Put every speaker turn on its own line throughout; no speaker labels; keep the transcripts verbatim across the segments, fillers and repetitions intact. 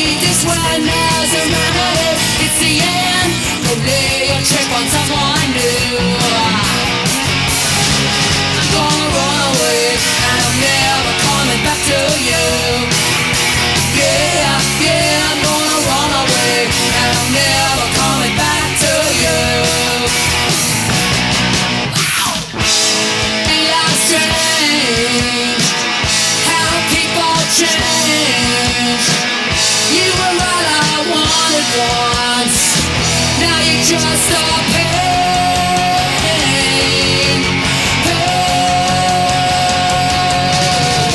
This one has a remedy. It's the end. Go lay your trip on someone new. I'm gonna run away and I'm never coming back to you. Yeah, yeah, I'm gonna run away and I'm never coming back to you. Ain't that strange how people change? You were all I wanted once. Now you're just a pain. Pain.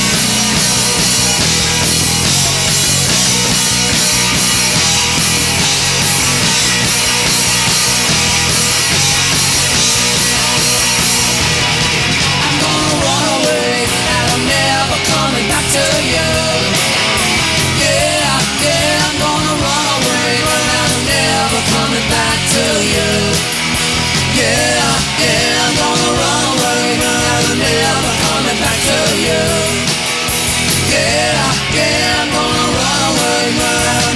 I'm gonna run away and I'm never coming back to you. Yeah, yeah, I'm gonna run away and I'm never coming back to you. Yeah, yeah, I'm gonna run away and I'm never coming back to you. Yeah, yeah, I'm gonna run away and